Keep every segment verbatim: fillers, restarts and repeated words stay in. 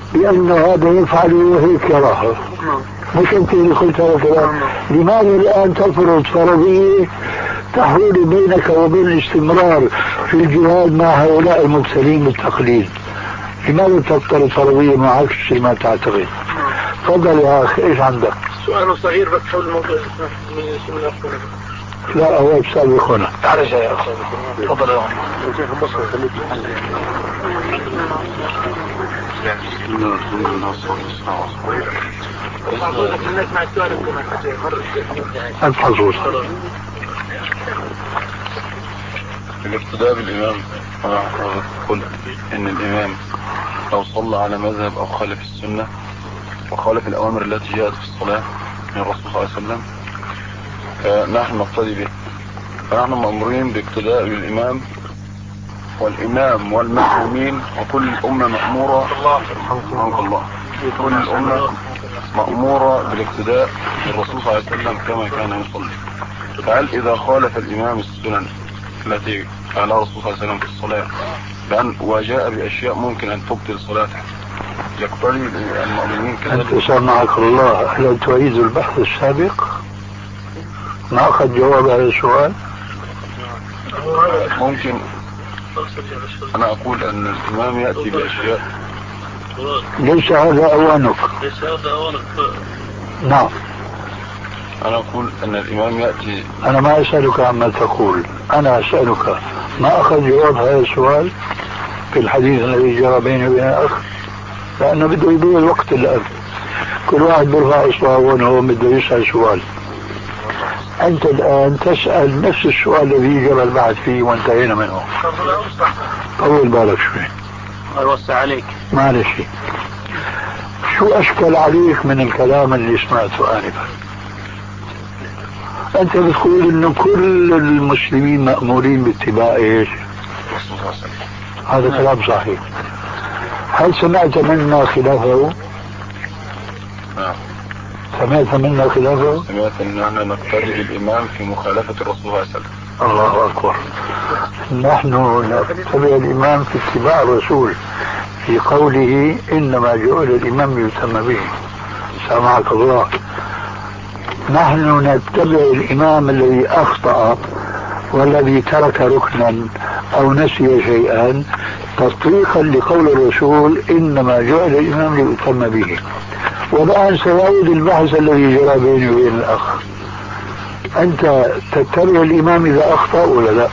بأن هذا يفعل وهيك يراها، مش أنت اللي قلت هذا الكلام. لماذا الآن تفرض فرضية تحول بينك وبين الاستمرار في الجهاد مع هؤلاء المبتلين بالتقليد؟ لماذا تفترض فرضية مع عكس ما تعتقد؟ تفضل يا أخي، إيش عندك؟ سؤال صغير بس حول الموضوع. لا هو سابقنا. تعال يا أخي. تفضل يا الحظوظ. الاقتداء بالإمام. أنا قلت إن الإمام لو صلى على مذهب أو خالف السنة وخالف الأوامر التي جاءت في الصلاة من الرسول صلى الله عليه وسلم فنحن نقتدي به. فنحن مأمورين باقتداء بالإمام والإمام والمأمومين وكل الأمة مأمورة رحمك الله كل الأمة مأمورة بالاقتداء بالرسول صلى الله عليه وسلم كما كان يصلي. فهل إذا خالف الإمام السنن التي فعلها الرسول صلى الله عليه وسلم في الصلاة بأن وجاء بأشياء ممكن أن تبطل صلاته يقتضي المؤمنين كذلك؟ أنت سامعك الله، هل تعيد البحث السابق؟ ما أخذ جواب هذا السؤال؟ ممكن. أنا أقول أن الإمام يأتي بأشياء ليس هذا أوانك. ليس هذا أوانك. نعم. أنا أقول أن الإمام يأتي. أنا ما أسألك عما تقول، أنا أسألك ما أخذ جواب هذا السؤال في الحديث الذي جرى بيني وبين الأخ، لأنه بده يضيع الوقت الآن. كل واحد بيرفع إصبعه وهو بده يسأل سؤال. أنت الآن تسأل نفس السؤال الذي جرى البحث فيه وانتهينا منه. طول بالك شوي. الله يوسع عليك. معلش. شو أشكل عليك من الكلام اللي سمعته آنفا؟ أنت بتقول إنه كل المسلمين مأمورين باتباع إيش؟ هذا كلام صحيح. هل سمعت منا خلافه؟ نعم. سمعت منا خلافه؟ سمعت أن نحن نقتدي بالإمام في مخالفة الرسول صلى الله عليه وسلم. الله أكبر. نحن نتبع الإمام في اتباع الرسول في قوله إنما جعل الإمام يتم به. سامعك الله. نحن نتبع الإمام الذي أخطأ والذي ترك ركنا أو نسي شيئا تطبيقا لقول الرسول إنما جعل الإمام ليتم به. والآن سيعود البحث الذي جرى بيني وبين الأخ. أنت تتبع الإمام إذا أخطأ ولا لا؟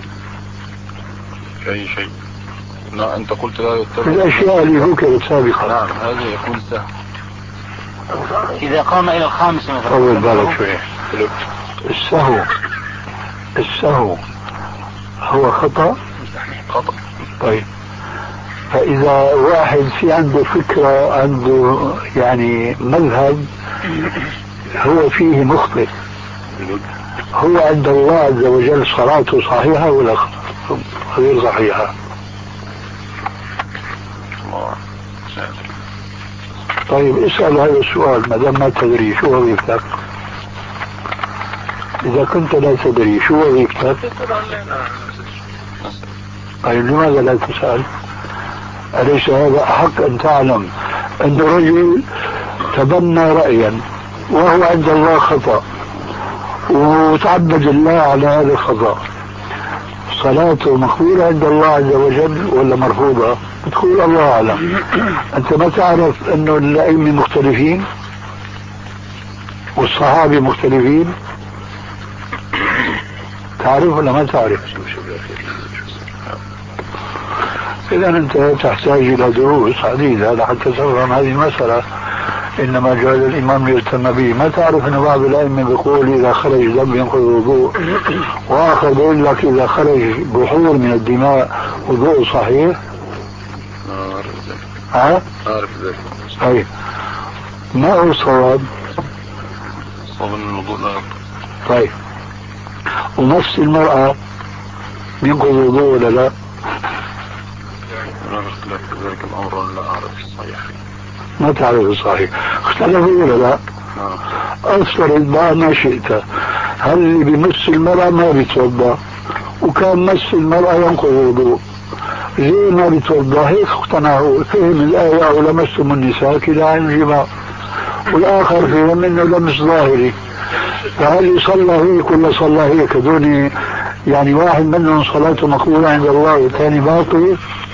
أي شيء. لا أنت قلت لا يتبع الأشياء اللي ذكرت سابقا. نعم هذا يكون سهل. إذا قام إلى الخامسة مثلا. طول بالك شوي. السهو السهو هو خطأ؟ خطأ. طيب فإذا واحد في عنده فكرة عنده يعني مذهب هو فيه مخطئ، هو عند الله عز وجل صلاته صحيحة ولا غير صحيحة؟ طيب اسأل هذا السؤال ما دام ما تدري شو وظيفتك. إذا كنت لا تدري شو وظيفتك طيب لماذا لا تسأل؟ أليس هذا أحق أن تعلم أن رجل تبنى رأيا وهو عند الله خطأ وتعبد الله على هذا الخطأ، صلاته مقبولة عند الله عز وجل ولا مرفوضة؟ بتقول الله أعلم. أنت ما تعرف أنه الأئمة مختلفين والصحابة مختلفين؟ تعرف ولا ما تعرف؟ إذا أنت تحتاج إلى دروس عديدة حتى تفهم هذه المسألة. إنما جعل الإمام ليتم به. ما تعرف أن بعض الأئمة بيقول إذا خرج دم ينقض الوضوء، وآخر بيقول لك إذا خرج بحور من الدماء وضوء صحيح؟ أعرف ذلك. ها؟ أعرف ذلك. طيب ما هو الصواب؟ صواب الوضوء لا ينقض. طيب ونفس المرأة ينقض الوضوء ولا لا؟ أنا اختلف ذلك الأمر لا أعرف الصحيح. ما تعرف الصحيح. اختلفوا ولا لا؟ أفرض بقى ما شئت، هل اللي بيمس المرأة ما بيتوضأ وكان مس المرأة ينقض الوضوء، ليه ما بيتوضا؟ هيك اقتنعوا، فهم الآية أو لمستم النساء كلا عن الجماع، والآخر فهم إنه لمس ظاهري. فهل يصلى هيك ولا صلى هيك؟ هذول يعني واحد منهم صلاته مقبولة عند الله والثاني باطل.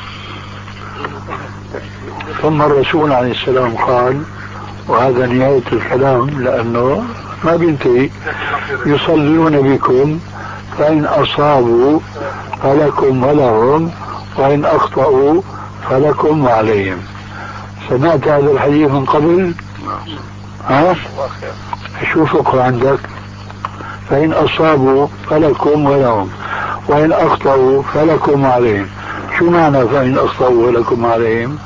ثم الرسول عليه السلام قال، وهذا نهاية الكلام لأنه ما بينتهي، يصلون بكم فإن أصابوا فلكم ولهم وإن أخطأوا فلكم وعليهم. سمعت هذا الحديث من قبل؟ ها؟ شو فقه عندك؟ فإن أصابوا فلكم ولهم وإن أخطأوا فلكم وعليهم. شو معنى فإن أخطأوا فلكم وعليهم؟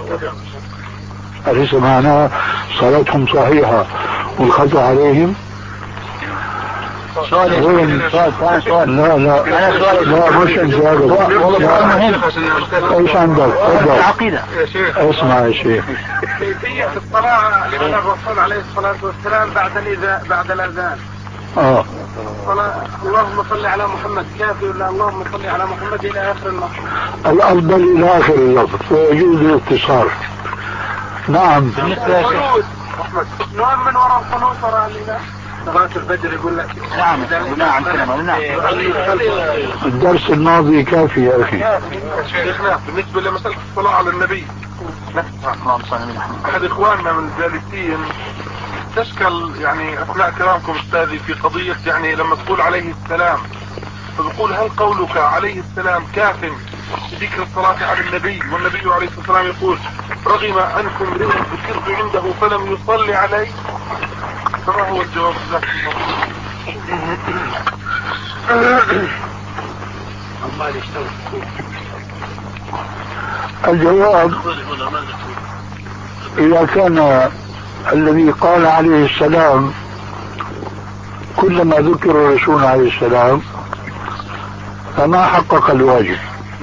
أليس معناه صلاتهم صحيحة والخطأ عليهم؟ سؤال سؤال سؤال لا لا لا مش انت هذا ايش عندك؟ تفضل. العقيدة يا شيخ اسمع يا شيخ. كيفية الصلاة على الرسول عليه الصلاة والسلام بعد الإذان بعد الأذان. اه اللهم صل على محمد كافي ولا اللهم صل على محمد إلى آخر اللفظ؟ الأفضل إلى آخر اللفظ ويجوز الاتصال. نعم. بالنسبة يا شيخ نوع من وراء القنوت وراء الإله صلاة الفجر يقول لك. نعم نعم نعم. الدرس الماضي كافي يا أخي. شيخنا بالنسبة لمسألة الصلاة على النبي، أحد إخواننا من الجالسين تشكل يعني أثناء كلامكم أستاذي في قضية يعني لما تقول عليه السلام، فبقول هل قولك عليه السلام كاف بذكر الصلاة على النبي والنبي عليه الصلاة والسلام يقول رغم أنكم امرئ ذكرت عنده فلم يصلي عليه؟ فما هو الجواب ذاك الجواب إذا كان الذي قال عليه السلام كلما ذكر الرسول عليه السلام فما حقق الواجب،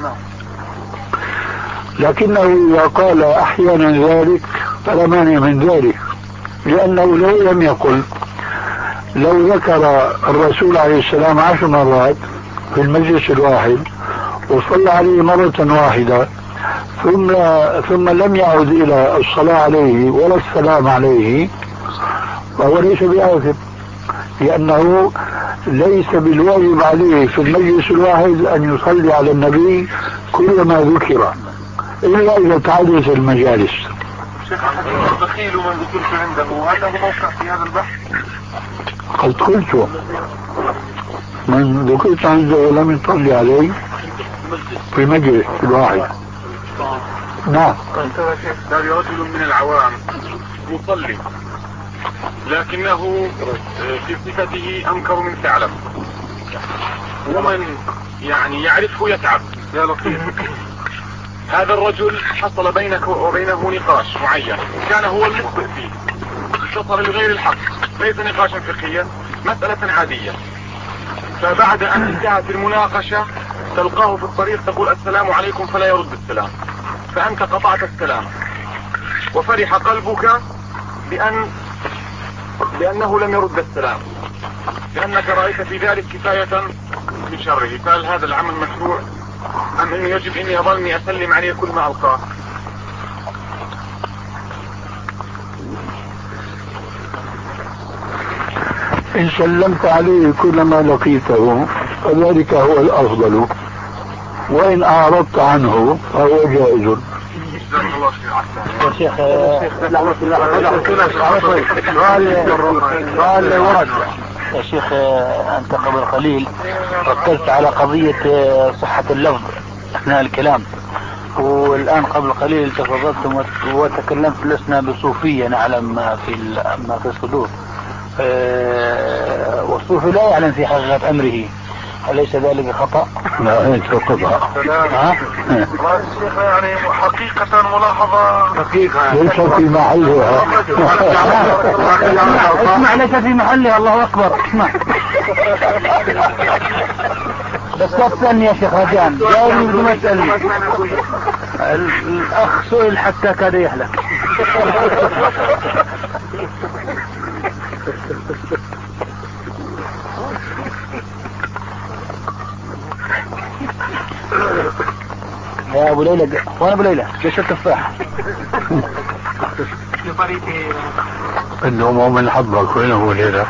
لكنه إذا قال أحيانا ذلك فلا مانع من ذلك، لأنه لو لم يقل، لو ذكر الرسول عليه السلام عشر مرات في المجلس الواحد وصلى عليه مرة واحدة ثم ثم لم يعد إلى الصلاة عليه ولا السلام عليه فهو ليس بآثم، لأنه ليس بالواجب عليه في المجلس الواحد أن يصلي على النبي كلما ذكر إلا إذا تعددت المجالس. شيخ البخيل من ذكرت عنده هل له موقع في هذا البحث؟ قد قلت من ذكرت عنده ولم يصلي عليه في المجلس الواحد. نعم. هذا رجل من العوام يصلي لكنه في صفته أنكر من ثعلب، ومن يعني يعرفه يتعب. يا لطيف. هذا الرجل حصل بينك وبينه نقاش معين كان هو المخطئ فيه، اتصل لغير الحق، ليس نقاشا فقهيا، مسألة عادية. فبعد أن انتهت المناقشة تلقاه في الطريق تقول السلام عليكم فلا يرد السلام، فأنت قطعت السلام وفرح قلبك بأن لأنه لم يرد السلام، لأنك رأيت في ذلك كفاية من شره. فهل هذا العمل مشروع أم إنه يجب إني أظلني أسلم عليه كل ما ألقاه؟ إن سلمت عليه كلما لقيته فذلك هو الأفضل، وإن أعرضت عنه فهو جائز. يا شيخ سؤال ورد يا شيخ. أنت قبل قليل ركزت على قضية صحة اللفظ أثناء الكلام، والآن قبل قليل تفضلتم وتكلمت لسنا بصوفية نعلم ما في ما في الصدور، والصوفي لا يعلم في حقيقة أمره، أليس ذلك خطأ؟ لا ليس خطأ. ها؟ يعني حقيقة ملاحظة حقيقة ليس في محلها. اسمع ليس في محلها. الله أكبر. اسمع بس لا تسألني يا شيخ هجان، جاوبني بدون ما تسألني. الأخ سئل حتى كاد يهلك. يا ابو ليلى وانا ابو ليلى ليش التفاح؟ انه مؤمن حبك وين ابو ليلى؟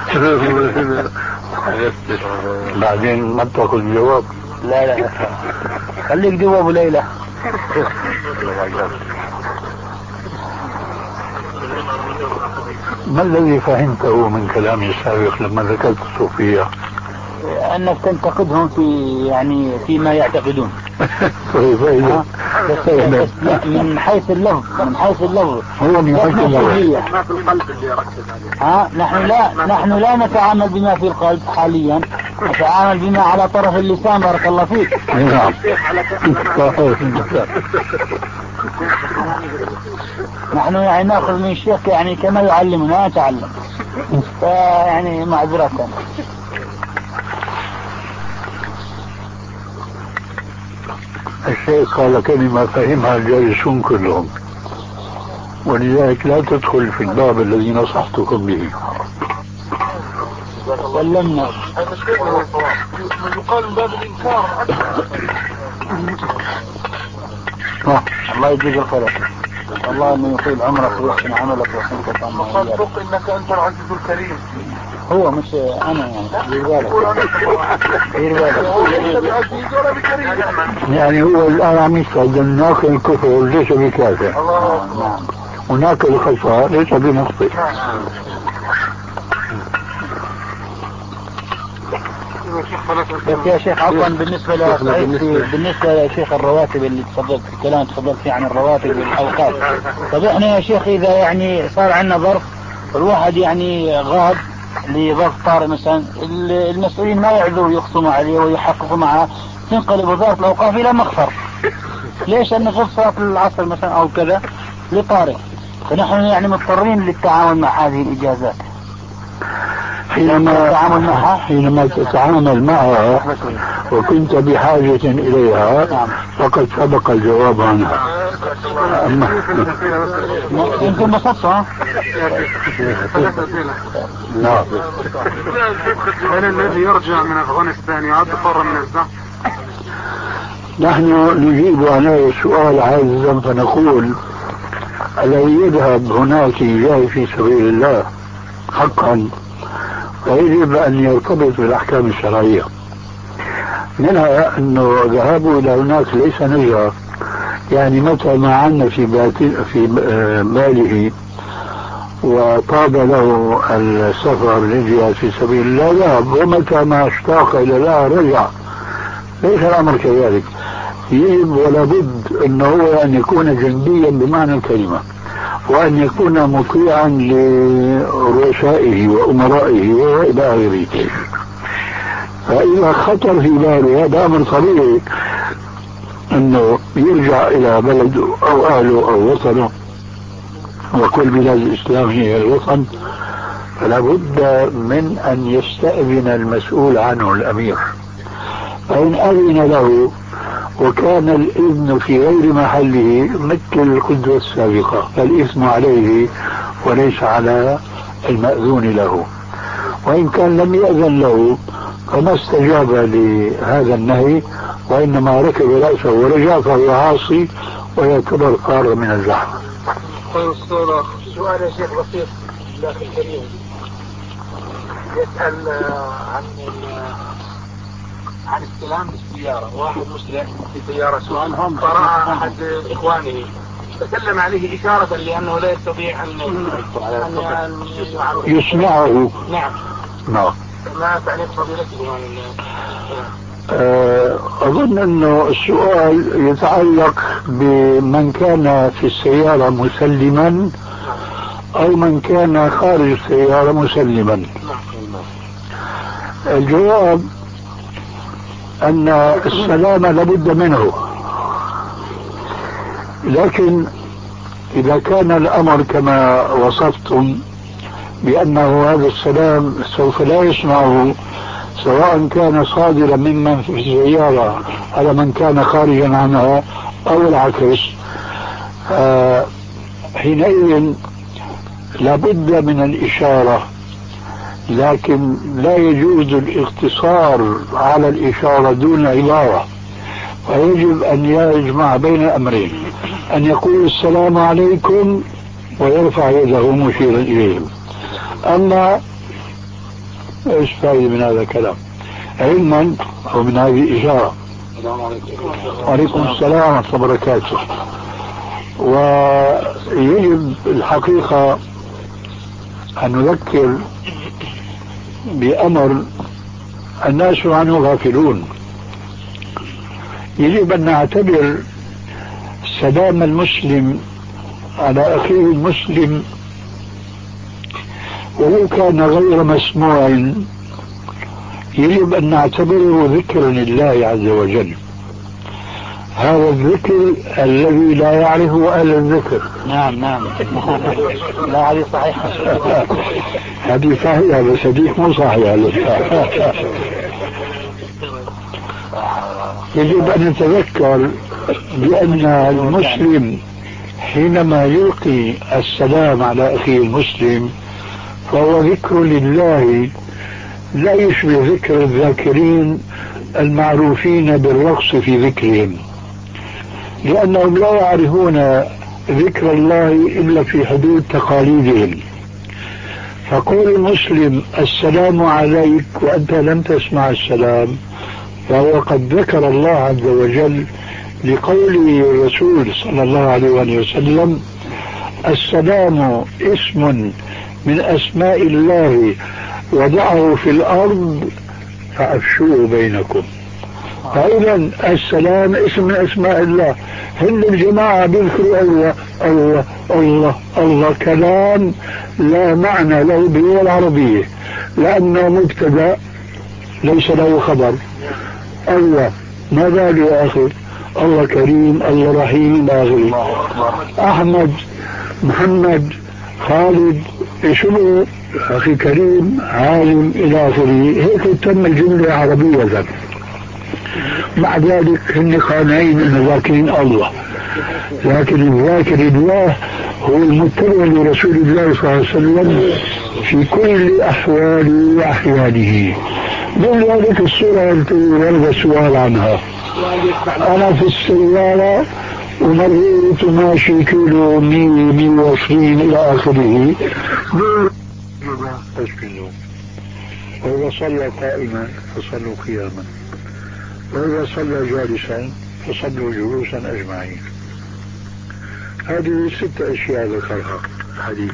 بعدين ما بتاخذ جواب. لا لا خليك جوا ابو ليلى. ما الذي فهمته من كلامي السابق لما ذكرت الصوفية؟ انك تنتقدهم في يعني فيما يعتقدون. طيب بس من حيث اللفظ من حيث اللفظ هو من حيث اللفظ ما في القلب اللي يركز عليه. ها نحن لا نحن لا نتعامل بما في القلب حاليا، نتعامل بما على طرف اللسان. بارك الله فيك. نعم. نحن يعني ناخذ من الشيخ يعني كما يعلمنا نتعلم، فيعني معذرة. الشيخ قال كلمة فهمها الجالسون كلهم، ولذلك لا تدخل في الباب الذي نصحتكم به. سلمنا. يقال من باب الإنكار. الله يجزيك الخير. الله انه يطيل عمرك ويحسن عملك ويحسن ختامك. صدق انك انت العزيز الكريم. هو مش انا يعني دير بالك دير بالك. يعني هو الان عم يسأل ناكل الكفر ليس بكافر وناكل الخطأ ليس بمخطئ. بس يا شيخ عفوا بالنسبة لسعيد بالنسبة لشيخ الرواتب اللي تفضلت في الكلام تفضلت فيه عن الرواتب والأوقات. طب احنا يا شيخ إذا يعني صار عندنا ظرف الواحد يعني غاب لظرف طارئ مثلا، المسؤولين ما يعذروا يخصموا عليه ويحققوا معه، تنقلب وزارة الأوقاف إلى مخفر. ليش؟ أن غير صلاة العصر مثلا أو كذا لطارئ، فنحن يعني مضطرين للتعامل مع هذه الإجازات. حينما حينما تتعامل معها وكنت بحاجة إليها فقد سبق الجواب عنها. يمكن بسطة. نعم. هل الذي يرجع من أفغانستان يعد حرا من الزحف؟ نحن نجيب عن هذا السؤال عاجزا فنقول الذي يذهب هناك جاي في سبيل الله حقا فيجب أن يرتبط بالأحكام الشرعية. منها أنه ذهابه إلى هناك ليس نجرة، يعني متى ما عنا في في باله وطاب له السفر للجهاد في سبيل الله ذهب، ومتى ما اشتاق إلى الله رجع. ليس الأمر كذلك. يجب ولا بد أنه أن يكون جنديا بمعنى الكلمة، وأن يكون مطيعا لرؤسائه وأمرائه وإلى آخره. فإذا خطر في باله هذا أمر طبيعي أنه يرجع إلى بلده أو أهله أو وطنه، وكل بلاد الإسلام هي الوطن، فلا بد من أن يستأذن المسؤول عنه الأمير. فإن أذن له وكان الإذن في غير محله مثل القدوة السابقة، فالإثم عليه وليس على المأذون له. وإن كان لم يأذن له فما استجاب لهذا النهي وإنما ركب رأسه ورجع فهو عاصي ويعتبر قار من الزحمة. سؤال يا شيخ بسيط لأخي الكريم يسأل عن عن استلام بالسيارة. واحد مسلم في سيارة سؤالهم فرأى أحد إخوانه فسلم عليه إشارة لأنه لا يستطيع أن يسمعه. نعم. نعم. ما تعليق فضيلته؟ أظن أنه السؤال يتعلق بمن كان في السيارة مسلما أو من كان خارج السيارة مسلما. الجواب أن السلام لابد منه، لكن إذا كان الأمر كما وصفتم بأنه هذا السلام سوف لا يسمعه سواء كان صادرا ممن في السيارة على من كان خارجا عنها أو العكس، حينئذ لابد من الإشارة، لكن لا يجوز الاقتصار على الإشارة دون عبارة، ويجب أن يجمع بين الأمرين، أن يقول السلام عليكم ويرفع يده مشيرا إليهم. أما إيش فائدة من هذا الكلام؟ علما ومن هذه الإشارة. وعليكم السلام ورحمة الله وبركاته. ويجب الحقيقة أن نذكر بأمر الناس عنه غافلون. يجب أن نعتبر سلام المسلم على أخيه المسلم ولو كان غير مسموع، يجب أن نعتبره ذكرا لله عز وجل. هذا الذكر الذي لا يعرفه أهل الذكر. نعم نعم لا هذه صحيحة. هذه صحيحة بس هذيك مو صحيحة. يجب أن نتذكر بأن المسلم حينما يلقي السلام على أخيه المسلم فهو ذكر لله، لا يشبه ذكر الذاكرين المعروفين بالرقص في ذكرهم، لأنهم لا يعرفون ذكر الله إلا في حدود تقاليدهم. فقول المسلم السلام عليك وأنت لم تسمع السلام فهو قد ذكر الله عز وجل، لقوله الرسول صلى الله عليه وسلم السلام اسم من أسماء الله وضعه في الأرض فأفشوه بينكم. فإذا السلام اسم من أسماء الله. هن الجماعة بيذكروا الله الله الله الله كلام لا معنى له باللغة العربية، لأنه مبتدأ ليس له خبر. الله ما باله يا أخي؟ الله كريم، الله رحيم، آخره. أحمد، محمد، خالد، شنو أخي كريم، عالم، إلى آخره. هيك تم الجملة عربية. مع ذلك هن قانعين أن ذاكرين الله، لكن الذاكر الله هو المتبع لرسول الله صلى الله عليه وسلم في كل أحواله وأحيانه. من ذلك الصورة التي ورد السؤال عنها، أنا في السيارة ومريت ماشي كيلو مية مية وعشرين إلى آخره، وإذا صلى قائما فصلوا قياما، وإذا صلى جالسا فصلوا جلوسا أجمعين. هذه ست أشياء ذكرها الحديث.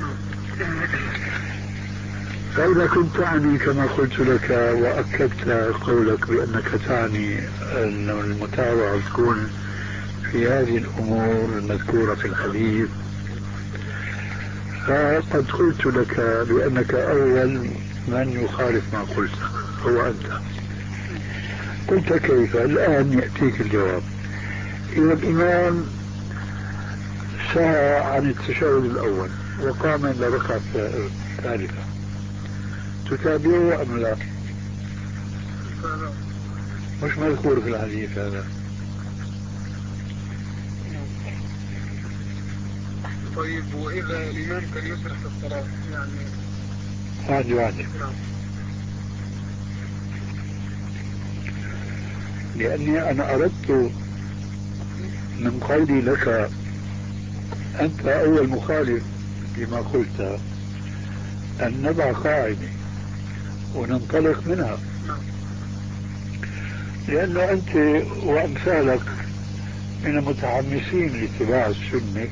فإذا كنت تعني كما قلت لك وأكدت قولك بأنك تعني أن المتابعة تكون في هذه الأمور المذكورة في الحديث، فقد قلت لك بأنك أول من يخالف ما قلت هو أنت. قلت كيف؟ الآن يأتيك الجواب. إذا الإمام سعى عن التشهد الأول وقام إلى ركعة ثالثة، تتابعه أم لا؟ مش مذكور في الحديث هذا. طيب وإذا الإمام كان يسرح في الصلاة يعني عادي عادي. لأني أنا أردت من قولي لك أنت أول مخالف لما قلت أن نضع قاعدة وننطلق منها، لأنه أنت وأمثالك من المتحمسين لاتباع السنة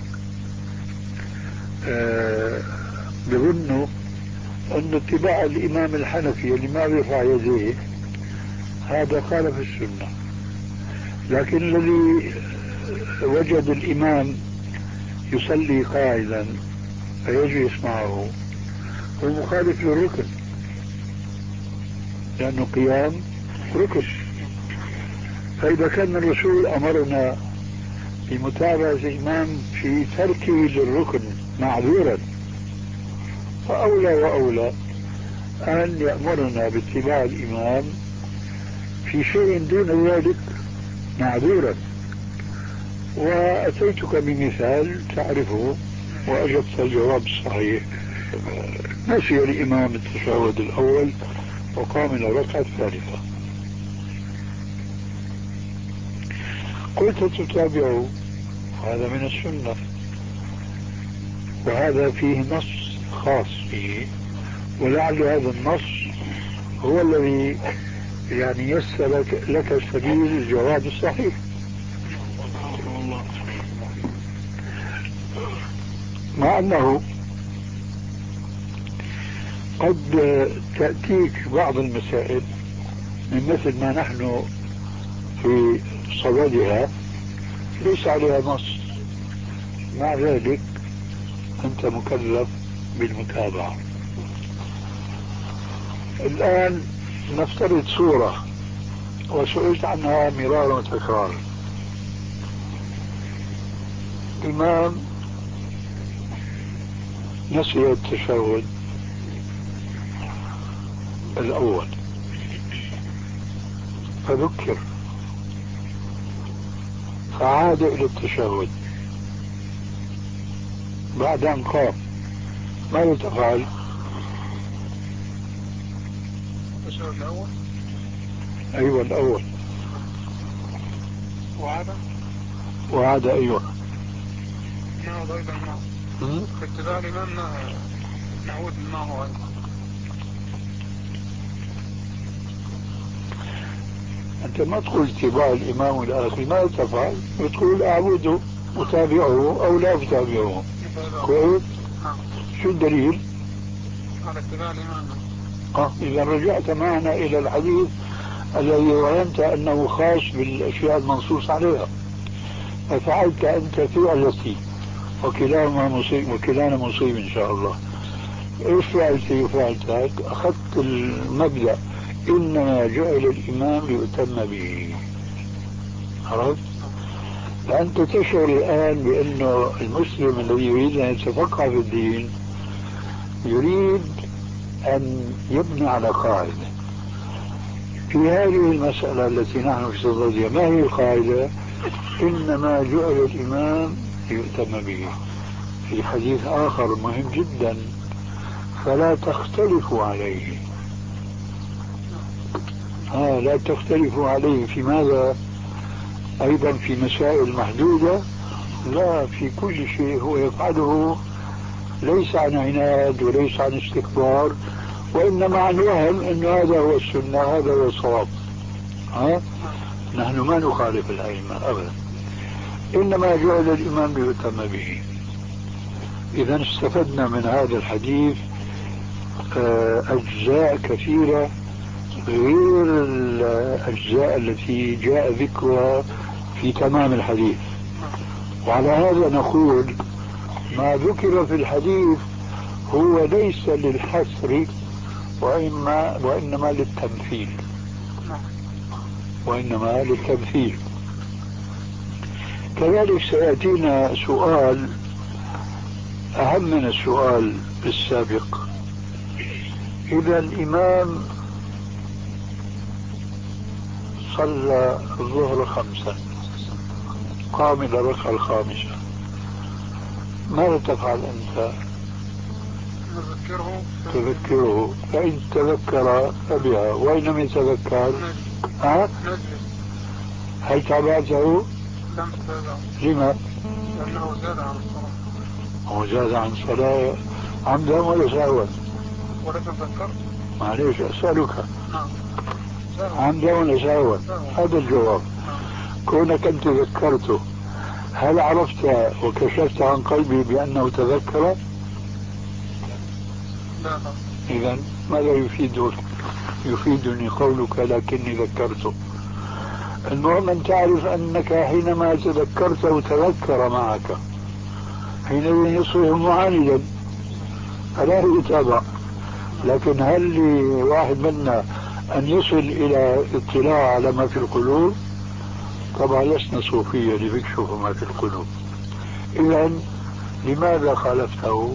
أه بظنوا أن اتباع الإمام الحنفي اللي ما بيرفع يديه هذا خالف السنة، لكن الذي وجد الإمام يصلي قاعدا فيجلس معه هو مخالف للركن، لأنه قيام ركن. فإذا كان الرسول أمرنا بمتابعة الإمام في تركه للركن معذورا، فأولى وأولى أن يأمرنا باتباع الإمام في شيء دون ذلك معذورا. وأتيتك بمثال تعرفه وأجبت الجواب الصحيح. نسي الإمام التشهد الأول وقام إلى الركعة الثالثة. قلت تتابعوا، هذا من السنة، وهذا فيه نص خاص به، ولعل هذا النص هو الذي يعني يسر لك سبيل الجواب الصحيح. مع أنه قد تأتيك بعض المسائل من مثل ما نحن في صددها ليس عليها نص، مع ذلك أنت مكلف بالمتابعة. الآن نفترض صورة وسئلت عنها مرارا وتكرارا. إمام نسي التشهد الأول فذكر فعاد إلى التشهد بعد أن قام، ماذا تفعل؟ التشهد الأول. أيوة الأول. وعاد وعاد أيوة. نعود أيضا معه باتباع الإمام، نعود معه أيضا. أنت ما تقول اتباع الإمام الآخر، ما تفعل؟ تقول أعبده أتابعه أو لا أتابعه. كويس؟ شو الدليل؟ على اتباع الإمام. آه إذا رجعت معنا إلى الحديث الذي ظننت أنه خاص بالأشياء المنصوص عليها، ففعلت أنت فعلتي وكلاهما مصيب وكلانا مصيب إن شاء الله. إيش فعلتي وفعلتك؟ أخذت المبدأ إنما جعل الإمام ليؤتم به. عرفت؟ فأنت تشعر الآن بأنه المسلم الذي يريد أن يتفقه في الدين يريد أن يبني على قاعدة. في هذه المسألة التي نحن في صددها، ما هي القاعدة؟ إنما جعل الإمام ليؤتم به. في حديث آخر مهم جدا، فلا تختلفوا عليه. ها لا تختلفوا عليه في ماذا؟ أيضا في مسائل محدودة؟ لا، في كل شيء هو يفعله ليس عن عناد وليس عن استكبار، وإنما عن وهم أن هذا هو السنة، هذا هو الصواب. ها؟ نحن ما نخالف الأئمة أبدا، إنما جعل الإمام ليؤتم به. إذا استفدنا من هذا الحديث أجزاء كثيرة غير الأجزاء التي جاء ذكرها في تمام الحديث. وعلى هذا نقول ما ذكر في الحديث هو ليس للحصر وإنما, وإنما للتمثيل وإنما للتمثيل. كذلك سيأتينا سؤال أهم من السؤال السابق. إذا الإمام صلى الظهر خمسا، قام إلى الركعة الخامسة، ماذا تفعل أنت؟ نذكره تذكره، فإن تذكر فبها، وإن لم يتذكر ها؟ هل تابعته؟ لم تتابعه. لما؟ لأنه زاد عن الصلاة. هو زاد عن الصلاة عمدا ولا سهوا؟ ولا تذكر؟ معليش أسألك. نعم. عمدا ولا سهوا؟ هذا الجواب. نعم. كونك أنت ذكرته، هل عرفت وكشفت عن قلبي بأنه تذكر؟ لا. إذن ماذا يفيد يفيدني قولك لكني ذكرته؟ المهم أن تعرف أنك حينما تذكرته تذكر معك، حينئذ يصبح معاندا فلا يتابع. لكن هل لواحد منا أن يصل إلى اطلاع على ما في القلوب؟ طبعا لسنا صوفية لنكشف ما في القلوب. إذن لماذا خالفته؟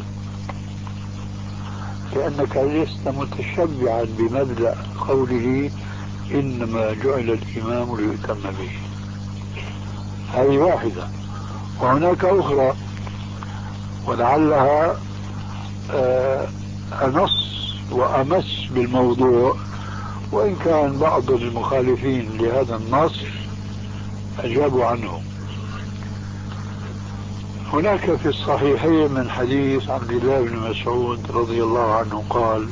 لأنك لست متشبعا بمبدأ قوله إنما جعل الإمام ليؤتم به. هذه واحدة، وهناك أخرى ولعلها أنص وأمس بالموضوع، وإن كان بعض المخالفين لهذا النص أجابوا عنه. هناك في الصحيحين من حديث عبد الله بن مسعود رضي الله عنه قال: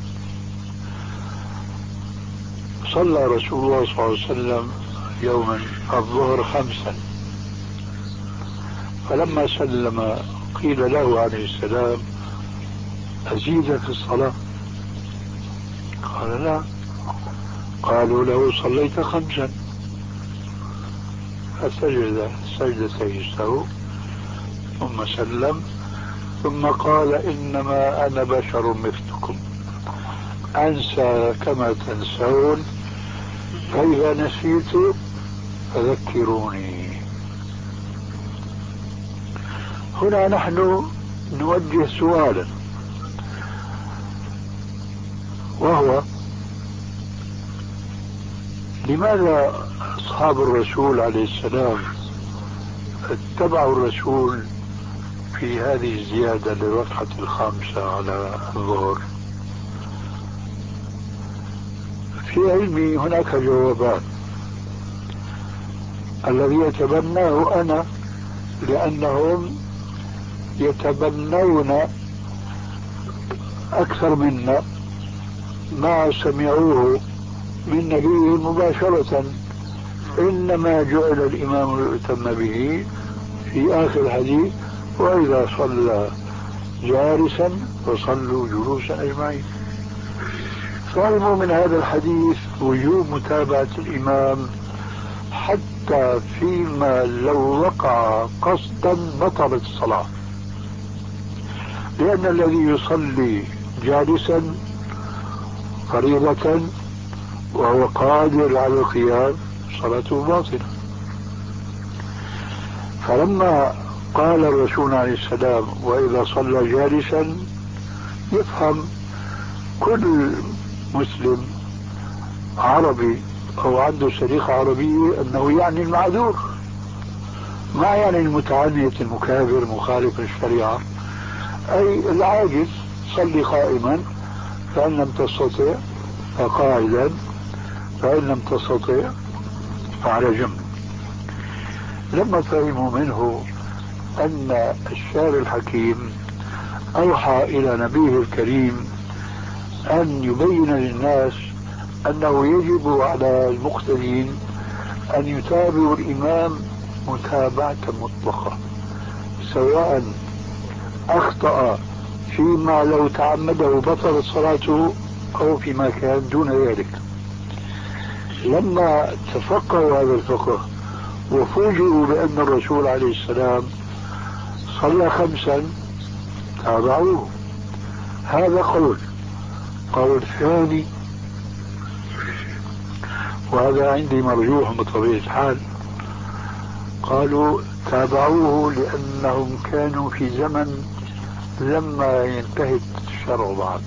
صلى رسول الله صلى الله عليه وسلم يوما الظهر خمسا، فلما سلم قيل له عليه السلام: أزيد في الصلاة؟ قال: لا. قالوا له: صليت خمسا. فسجد سجدتي السهو ثم سلم، ثم قال: إنما أنا بشر مثلكم أنسى كما تنسون، فإذا نسيت فذكروني. هنا نحن نوجه سؤالا، وهو: لماذا أصحاب الرسول عليه السلام اتبعوا الرسول في هذه الزيادة للركعة الخامسة على الظهر؟ في علمي هناك جوابان. الذي يتبناه أنا لأنهم يتبنون أكثر منا ما سمعوه من نبيه مباشرة: إنما جعل الإمام ليؤتم به، في آخر الحديث: وإذا صلى جالسا فصلوا جلوسا أجمعين. فهموا من هذا الحديث وجوب متابعة الإمام حتى فيما لو وقع قصدا بطلت الصلاة، لأن الذي يصلي جالسا فريضة وهو قادر على القيام صلاته باطلة. فلما قال الرسول عليه السلام: وإذا صلى جالسا، يفهم كل مسلم عربي أو عنده سليقة عربية أنه يعني المعذور، ما يعني المتعنت المكابر مخالف للشريعة، أي العاجز. صلي قائما، فإن لم تستطع فقاعدا، فإن لم تستطع فعلى جنب. لما فهموا منه أن الشارع الحكيم أوحى إلى نبيه الكريم أن يبين للناس أنه يجب على المقتدين أن يتابعوا الإمام متابعة مطلقة، سواء أخطأ فيما لو تعمده بطلت صلاته أو فيما كان دون ذلك. لما تفقهوا هذا الفقه وفوجئوا بأن الرسول عليه السلام صلى خمسا تابعوه. هذا قول. قول ثاني، وهذا عندي مرجوح بطبيعة الحال، قالوا تابعوه لأنهم كانوا في زمن لما ينتهي الشرع بعد،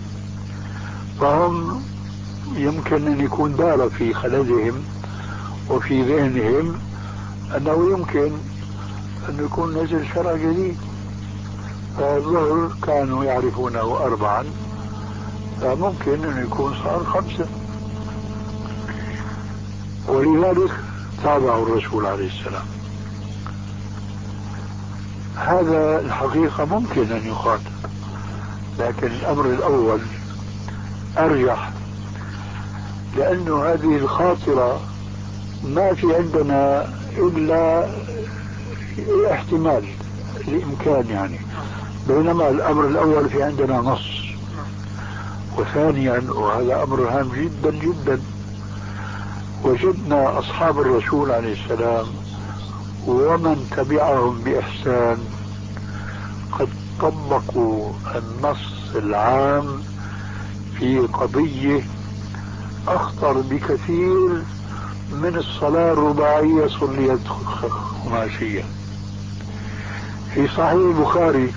فهم يمكن أن يكون دار في خلدهم وفي ذهنهم أنه يمكن أن يكون نزل شرع جديد، فالظهر كانوا يعرفونه أربعا، فممكن أن يكون صار خمسة، ولذلك تابعوا الرسول عليه السلام. هذا الحقيقة ممكن أن يقال، لكن الأمر الأول أرجح، لأن هذه الخاطرة ما في عندنا إلا احتمال الإمكان يعني، بينما الأمر الأول في عندنا نص. وثانيا، وهذا أمر هام جدا جدا، وجدنا أصحاب الرسول عليه السلام ومن تبعهم بإحسان قد طبقوا النص العام في قضية أخطر بكثير من الصلاة الرباعية صليت خماسية. في صحيح البخاري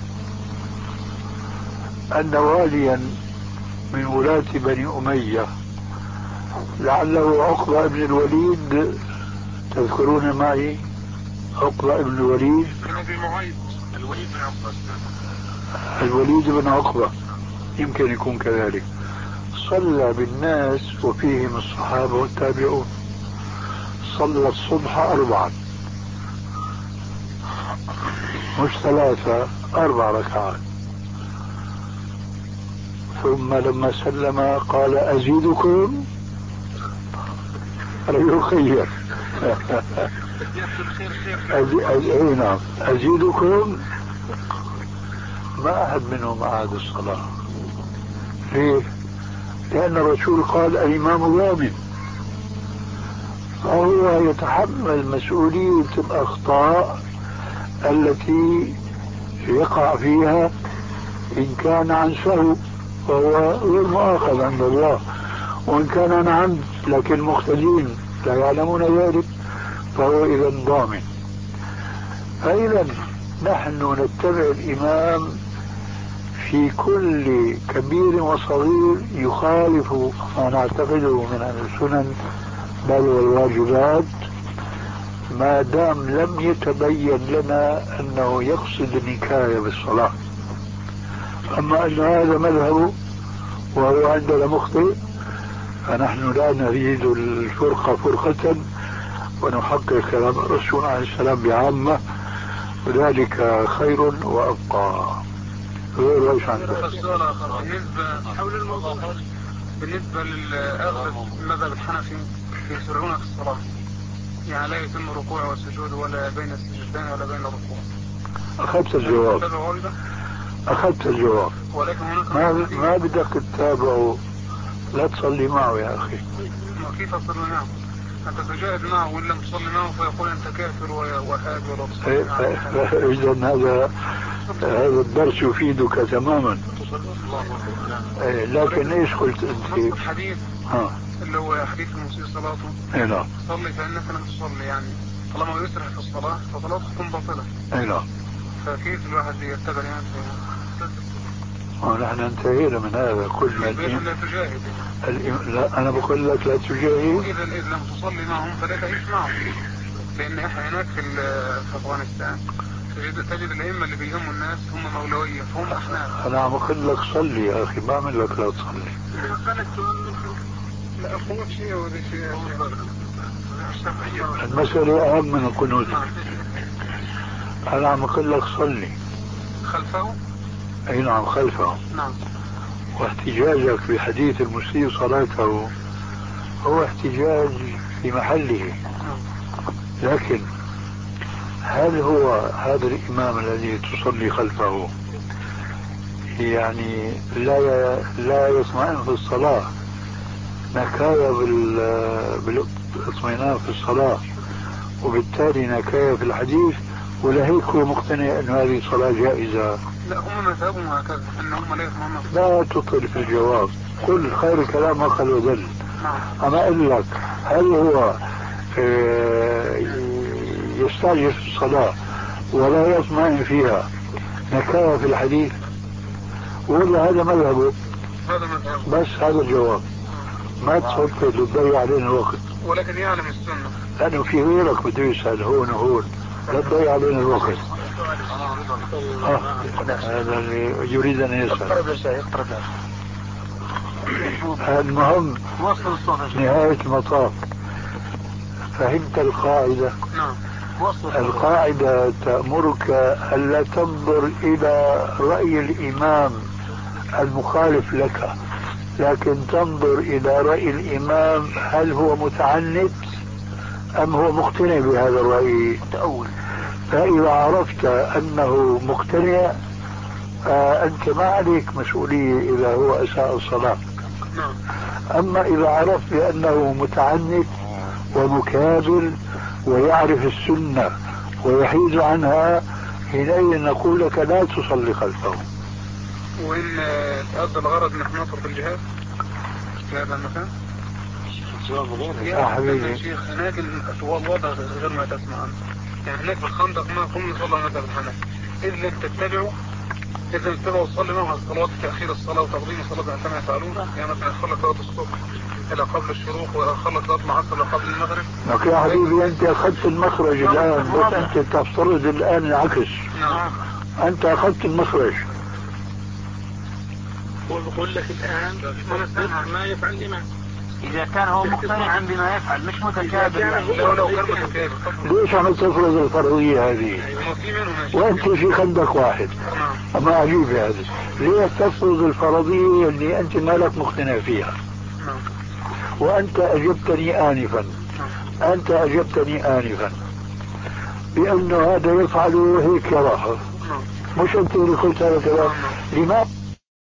أن واليا من ولاة بني أمية لعله عقبة بن الوليد، تذكرون معي عقبة بن الوليد؟ الوليد بن عقبة الوليد بن عقبة يمكن يكون كذلك، صلى بالناس وفيهم الصحابة والتابعون. صلى الصبح أربعا مش ثلاثة، أربع ركعات، ثم لما سلم قال أزيدكم، يخير أزي... نعم أزيدكم، ما أحد منهم أعاد الصلاة. ليه؟ لأن الرسول قال الإمام ضامن، فهو يتحمل مسؤولية الأخطاء التي يقع فيها إن كان عن سهو فهو غير مؤاخذ عند الله، وإن كان عن عمد لكن مختلين لا يعلمون ذلك فهو إذا ضامن. فإذا نحن نتبع الإمام في كل كبير وصغير يخالف ما نعتقده من السنن بل والواجبات، ما دام لم يتبين لنا أنه يقصد النكاية بالصلاة. أما أن هذا مذهبه وهو عندنا مخطئ فنحن لا نريد الفرقة فرقة ونحقق كلام الرسول عليه السلام بعامة، وذلك خير وأبقى. غير ايش عندك؟ بالنسبة حول الموضوع، بالنسبة للأغلب المذهب الحنفي يسرعون في الصلاة، يعني لا يتم الركوع والسجود ولا بين السجدين ولا بين الركوع. أخذت الجواب، أخذت الجواب، ولكن هناك ما ما بدك تتابعه، لا تصلي معه يا أخي. كيف أصلي معه؟ أنت تجاهد معه وإن لم تصلي معه فيقول أنت كافر وهاد ولا تصلي معه. إذا هذا هذا الدرس يفيدك تماما. إيه لكن ايش قلت انت؟ نص الحديث ها اللي هو حديث المسيء صلاته. اي نعم. صلي فانك لم تصلي، يعني طالما يسرع في الصلاه فصلاته تكون باطله. اي نعم. فكيف الواحد يتبع يعني؟ نحن انتهينا من هذا كل ما الإمام لا تجاهد. الإم... لا انا بقول لك لا تجاهد. واذا اذا لم تصلي معهم فلا تعيش معهم، لان احنا هناك في في افغانستان تجد تجد الائمه اللي بيهموا الناس هم مولويه فهم احناف. انا عم اقول لك صلي يا اخي، ما اعمل لك لا تصلي. لا القنوت شيء وهذا شيء. المسألة أهم من القنوت. أنا عم أقول لك صلي خلفه. أي نعم خلفه. نعم. واحتجاجك بحديث المسيء صلاته هو احتجاج في محله، لكن هل هو هذا الإمام الذي تصلي خلفه يعني لا لا يطمئن في الصلاة نكاية بالاطمئنان في الصلاة وبالتالي نكاية في الحديث، ولا هيك هو مقتنع أن هذه صلاة جائزة؟ لا هم مذهبهم هكذا أن هم لا يطمئنون. لا تطل في الجواب، قل خير الكلام ما قل ودل. أنا أقول لك هل هو يستعجل في الصلاة ولا يطمئن فيها نكاية في الحديث، ولا هذا مذهبه؟ هذا مذهبه. بس هذا الجواب، ما تصدق تضيع علينا الوقت. ولكن يعلم السنة لأنه في غيرك بده يسأل هون وهون، لا تضيع علينا الوقت. آه. هذا اللي يريد أن يسأل. المهم نهاية المطاف فهمت القاعدة؟ نعم. القاعدة تأمرك ألا تنظر إلى رأي الإمام المخالف لك، لكن تنظر إلى رأي الإمام هل هو متعنت أم هو مقتنع بهذا الرأي. فإذا عرفت أنه مقتنع أنت ما عليك مسؤولية إذا هو أساء الصلاة. أما إذا عرفت بأنه متعنت ومكابر ويعرف السنة ويحيد عنها، حينئذ نقول لك لا تصلي خلفه. وإن تأدى الغرض نحن نترك الجهاد في هذا المكان. يا حبيبي شيخ هناك الوضع غير ما تسمع عنه، يعني هناك في الخندق ما كنا نصلي مذهب الحنفي، إذ لم تتبعوا إذا لم تتبعوا صلي معهم الصلاة تأخير الصلاة وتقديم الصلاة كما يفعلون، يعني مثلا يخلق صلاة الصبح إلى قبل الشروق ويخلق صلاة العصر إلى قبل المغرب. لك يا حبيبي أنت أخذت المخرج الآن، بس أنت تفترض الآن العكس. نعم. أنت أخذت المخرج. وبقول لك الآن ما يفعل الإمام. إذا كان هو مقتنعا بما يفعل مش متكابر يعني. لو لو كان متكابر ليش عم تفرض الفرضية هذه؟ ما في منهم يا شيخ. وانت في خندق واحد. نعم. اما عجيب هذا، ليه تفرض الفرضية اللي انت مالك مقتنع فيها؟ نعم. وانت اجبتني انفا، نعم. انت اجبتني انفا بانه هذا يفعل هيك يراها، نعم. مش انت اللي قلت هذا الكلام؟ نعم. لماذا